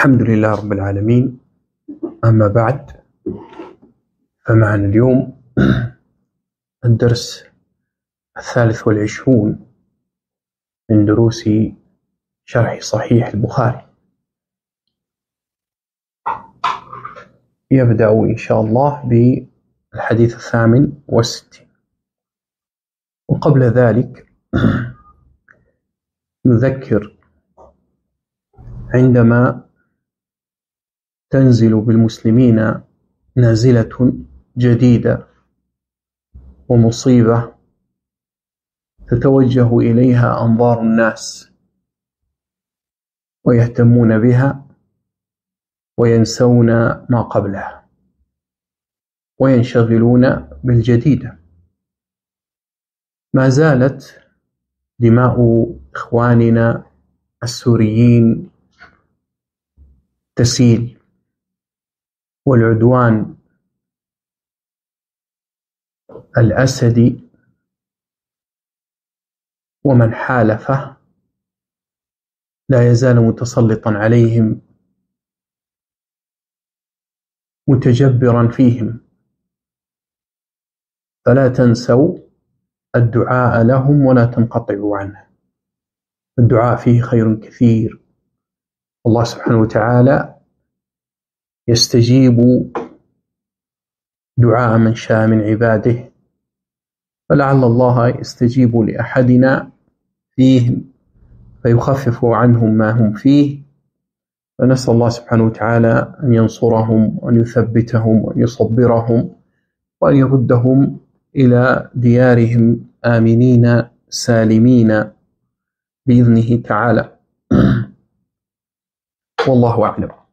الحمد لله رب العالمين. أما بعد، فمعنا اليوم الدرس 23 من دروس شرح صحيح البخاري. يبدأ إن شاء الله بالحديث 68. وقبل ذلك نذكر عندما تنزل بالمسلمين نازلة جديدة ومصيبة تتوجه إليها أنظار الناس ويهتمون بها وينسون ما قبلها وينشغلون بالجديدة. ما زالت دماء إخواننا السوريين تسيل، والعدوان الأسدي ومن حالفه لا يزال متسلطا عليهم متجبرا فيهم، فلا تنسوا الدعاء لهم ولا تنقطعوا عنه. الدعاء فيه خير كثير، الله سبحانه وتعالى يستجيب دعاء من شاء من عباده، فلعل الله يستجيب لأحدنا فيهم فيخفف عنهم ما هم فيه، فنسأل الله سبحانه وتعالى أن ينصرهم وأن يثبتهم وأن يصبرهم وأن يردهم إلى ديارهم آمنين سالمين بإذنه تعالى. والله أعلم.